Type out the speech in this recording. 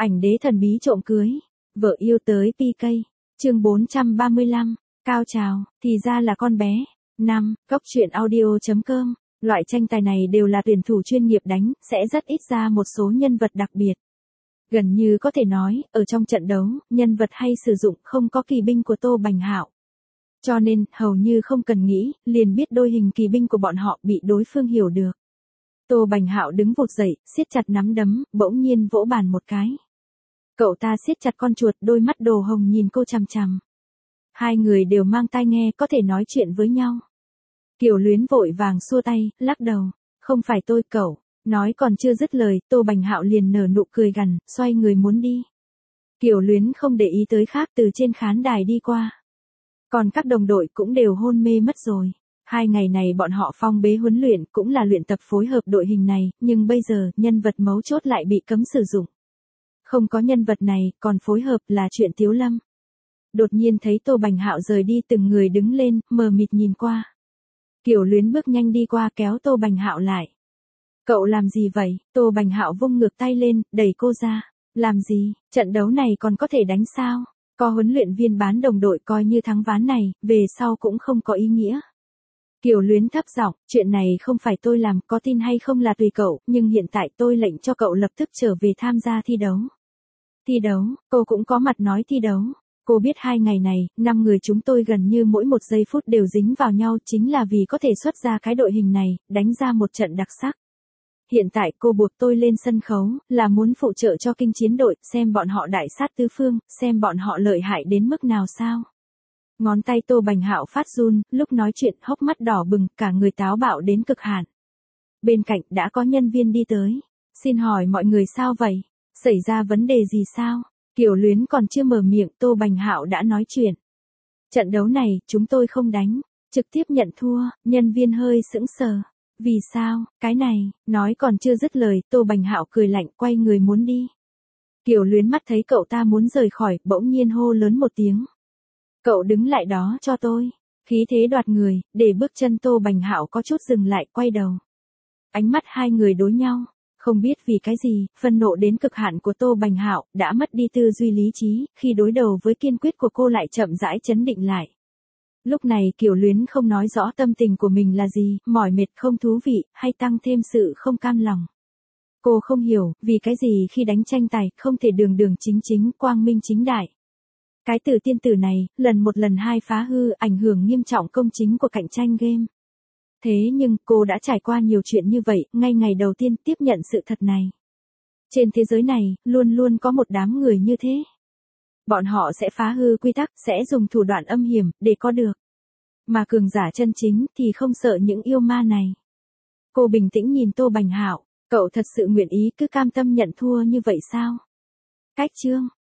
Ảnh đế thần bí trộm cưới. Vợ yêu tới PK. Chương 435. Cao trào, thì ra là con bé. 5. Cốc truyện audio.com. Loại tranh tài này đều là tuyển thủ chuyên nghiệp đánh, sẽ rất ít ra một số nhân vật đặc biệt. Gần như có thể nói, ở trong trận đấu, nhân vật hay sử dụng không có kỳ binh của Tô Bành Hạo. Cho nên, hầu như không cần nghĩ, liền biết đôi hình kỳ binh của bọn họ bị đối phương hiểu được. Tô Bành Hạo đứng vụt dậy, siết chặt nắm đấm, bỗng nhiên vỗ bàn một cái. Cậu ta siết chặt con chuột, đôi mắt đồ hồng nhìn cô chằm chằm. Hai người đều mang tai nghe, có thể nói chuyện với nhau. Kiều Luyến vội vàng xua tay, lắc đầu. Không phải tôi cậu. Nói còn chưa dứt lời, Tô Bành Hạo liền nở nụ cười gằn, xoay người muốn đi. Kiều Luyến không để ý tới khác, từ trên khán đài đi qua. Còn các đồng đội cũng đều hôn mê mất rồi. 2 ngày này bọn họ phong bế huấn luyện, cũng là luyện tập phối hợp đội hình này, nhưng bây giờ, nhân vật mấu chốt lại bị cấm sử dụng. Không có nhân vật này, còn phối hợp là chuyện Tiếu Lâm. Đột nhiên thấy Tô Bành Hạo rời đi, từng người đứng lên, mờ mịt nhìn qua. Kiều Luyến bước nhanh đi qua, kéo Tô Bành Hạo lại. Cậu làm gì vậy? Tô Bành Hạo vung ngược tay lên, đẩy cô ra. Làm gì? Trận đấu này còn có thể đánh sao? Có huấn luyện viên bán đồng đội coi như thắng ván này, về sau cũng không có ý nghĩa. Kiều Luyến thấp giọng, chuyện này không phải tôi làm, có tin hay không là tùy cậu, nhưng hiện tại tôi lệnh cho cậu lập tức trở về tham gia thi đấu. Thi đấu, cô cũng có mặt nói thi đấu. Cô biết 2 ngày này, 5 người chúng tôi gần như mỗi 1 giây phút đều dính vào nhau, chính là vì có thể xuất ra cái đội hình này, đánh ra một trận đặc sắc. Hiện tại cô buộc tôi lên sân khấu, là muốn phụ trợ cho kinh chiến đội, xem bọn họ đại sát tứ phương, xem bọn họ lợi hại đến mức nào sao. Ngón tay Tô Bành Hạo phát run, lúc nói chuyện hốc mắt đỏ bừng, cả người táo bạo đến cực hạn. Bên cạnh đã có nhân viên đi tới. Xin hỏi mọi người sao vậy? Xảy ra vấn đề gì sao? Kiều Luyến còn chưa mở miệng, Tô Bành Hạo đã nói chuyện. Trận đấu này, chúng tôi không đánh, trực tiếp nhận thua, nhân viên hơi sững sờ. Vì sao, cái này, nói còn chưa dứt lời, Tô Bành Hạo cười lạnh quay người muốn đi. Kiều Luyến mắt thấy cậu ta muốn rời khỏi, bỗng nhiên hô lớn một tiếng. Cậu đứng lại đó cho tôi. Khí thế đoạt người, để bước chân Tô Bành Hạo có chút dừng lại, quay đầu. Ánh mắt hai người đối nhau. Không biết vì cái gì, phân nộ đến cực hạn của Tô Bành Hạo đã mất đi tư duy lý trí, khi đối đầu với kiên quyết của cô lại chậm rãi chấn định lại. Lúc này Kiều Luyến không nói rõ tâm tình của mình là gì, mỏi mệt không thú vị, hay tăng thêm sự không cam lòng. Cô không hiểu, vì cái gì khi đánh tranh tài, không thể đường đường chính chính, quang minh chính đại. Cái từ tiên tử này, lần một lần hai phá hư, ảnh hưởng nghiêm trọng công chính của cạnh tranh game. Thế nhưng, cô đã trải qua nhiều chuyện như vậy, ngay ngày đầu tiên tiếp nhận sự thật này. Trên thế giới này, luôn luôn có một đám người như thế. Bọn họ sẽ phá hư quy tắc, sẽ dùng thủ đoạn âm hiểm, để có được. Mà cường giả chân chính, thì không sợ những yêu ma này. Cô bình tĩnh nhìn Tô Bành Hạo, cậu thật sự nguyện ý cứ cam tâm nhận thua như vậy sao? Cách chương.